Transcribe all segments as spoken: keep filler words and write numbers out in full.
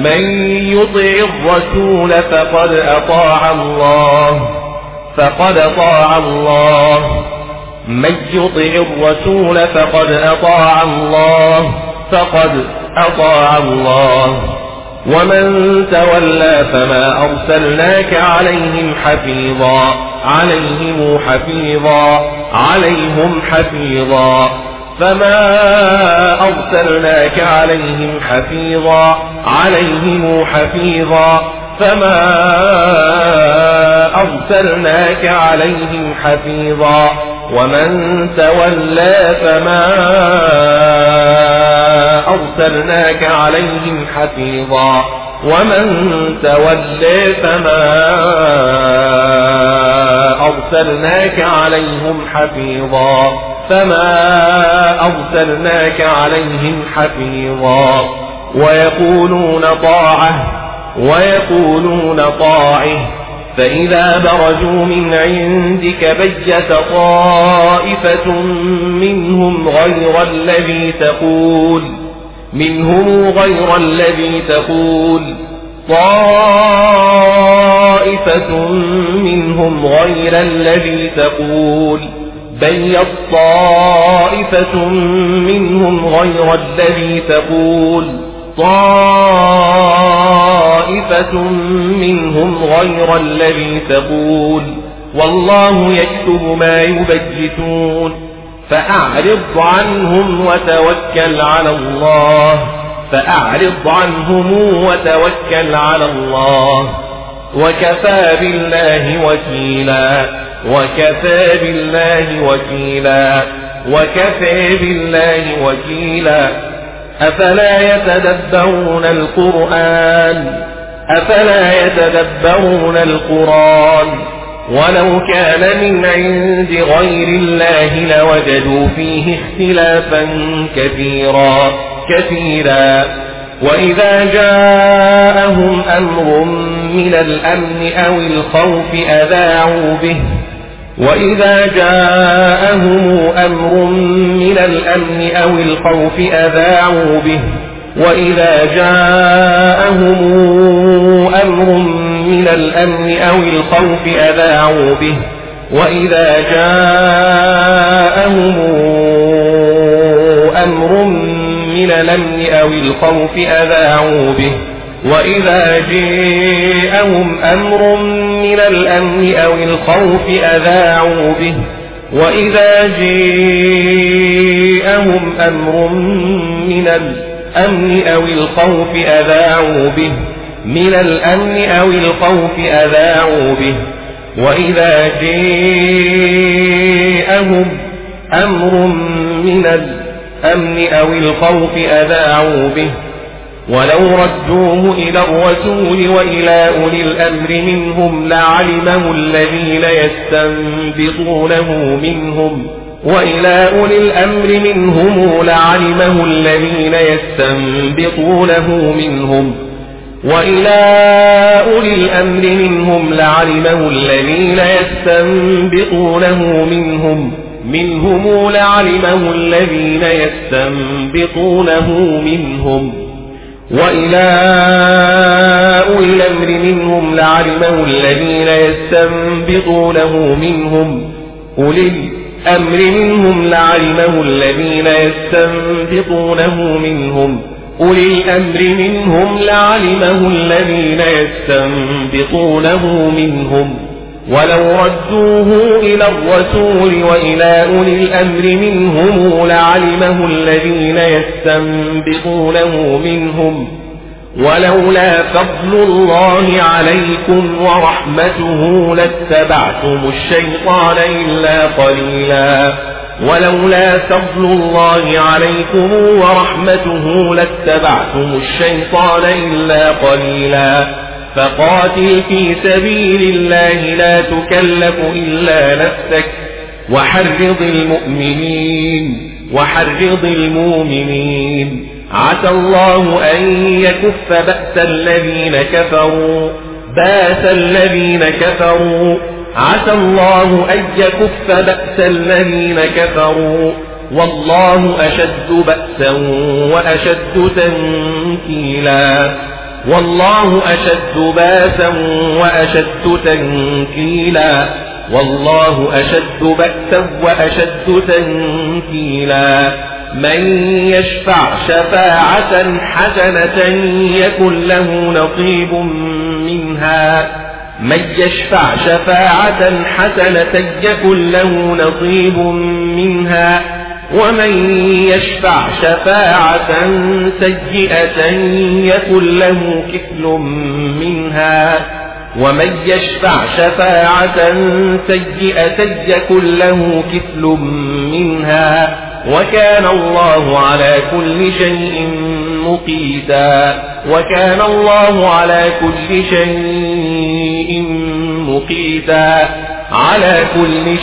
من يطع الرسول فقد أطاع الله فقد أطاع الله من يطع الرسول فقد أطاع الله فقد أطاع الله ومن تولى فما أرسلناك عليهم حفيظا عليهم حفيظا عليهم حفيظا فما أرسلناك عليهم حفيظا عليهم حفيظا فما أرسلناك عليهم حفيظا ومن تولى فما أرسلناك عليهم حفيظا ومن تولى فما أرسلناك عليهم حفيظا فما أرسلناك عليهم حفيظا ويقولون طاعة ويقولون طاعة فإذا برزوا من عندك بيت طائفة منهم غير الذي تقول منهم غير الذي تقول طائفة منهم غير الذي تقول بيت طائفة منهم غير الذي تقول طائفة منهم غير الذي تقول والله يكتب ما يبيتون فأعرض عنهم وتوكل على الله فأعرض عنهم وتوكل على الله وكفى بالله وكيلا وكفى بالله وكيلا وكفى بالله وكيلا أفلا يتدبرون القرآن أفلا يتدبرون القرآن ولو كان من عند غير الله لوجدوا فيه اختلافا كثيرا كثيرا وإذا جاءهم أمر من الأمن أو الخوف أذاعوا به وإذا جاءهم أمر من الأمن أو الخوف أذاعوا به وإذا جاءهم أمر من الأمن أو الخوف أذاعوا به وإذا جاءهم أمر من الأمن أو الخوف أذاعوا به وإذا جاءهم أمر من الأمن أو الخوف أذاعوا به وإذا جاءهم أمر من الأمن أو الخوف أذاعوا به من الأمن أو الخوف أذاعوا به وإذا جاءهم أمر من الأمن أو الخوف أذاعوا به ولو ردوه إلى الرسول وإلى أولي الأمر منهم لعلمه الذين يستنبطونه منهم وإلى أولي الأمر منهم لعلمه الذين يستنبطونه منهم وإلى أولي الأمر منهم لعلمه الذين يستنبطونه منهم منهم لعلمه الذين يستنبطونه منهم وإلى أولي الأمر منهم لعلمه الذين يستنبطونه منهم أولي الأمر منهم لعلمه الذين يستنبطونه منهم أولي الأمر منهم لعلمه الذين يستنبطونه منهم ولو ردوه إلى الرسول وإلى أولي الأمر منهم لعلمه الذين يستنبطونه منهم ولولا فضل الله عليكم ورحمته لاتبعتم الشيطان إلا قليلا ولولا فضل الله عليكم ورحمته لاتبعتم الشيطان إلا قليلا فقاتل في سبيل الله لا تكلف إلا نفسك وحرض المؤمنين وحرض المؤمنين عسى الله أن يكف بأس الذين كفروا بأس الذين كفروا عسى الله أن يكف بأس الذين كفروا والله أشد بأسا وأشد تنكيلا والله أشد باسا وأشد تنكيلا والله أشد بأسا وأشد تنكيلا من يشفع شفاعة حسنة يكن له نصيب منها من يشفع شفاعة حسنة يكن له نصيب منها ومن يشفع شفاعة سيئة يكن له كفل منها ومن يشفع شفاعة سيئة يكن له كفل منها وكان الله على كل شيء مقيتا وكان الله على كل شيء مقيتا على كل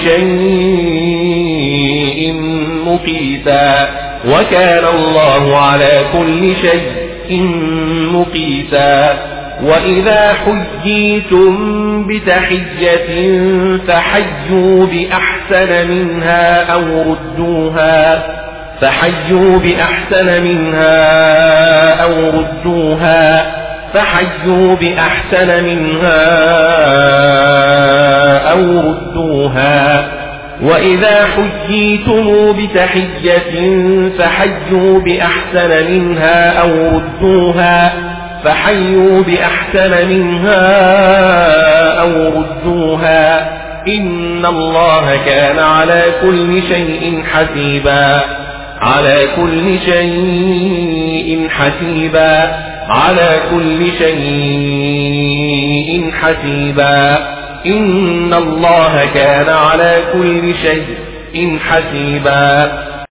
شيء مقيتا وكان الله على كل شيء مقيتا وإذا حييتم بتحية فحيوا بأحسن منها أو ردوها فحيوا بأحسن منها أو ردوها فحيوا بأحسن منها أو ردوها وإذا حييتم بتحية فحيوا بأحسن منها أو ردوها فحيوا بأحسن منها أو ردوها إن الله كان على كل شيء حسيبا على كل شيء حسيبا على كل شيء حسيبا إن الله كان على كل شيء حسيبا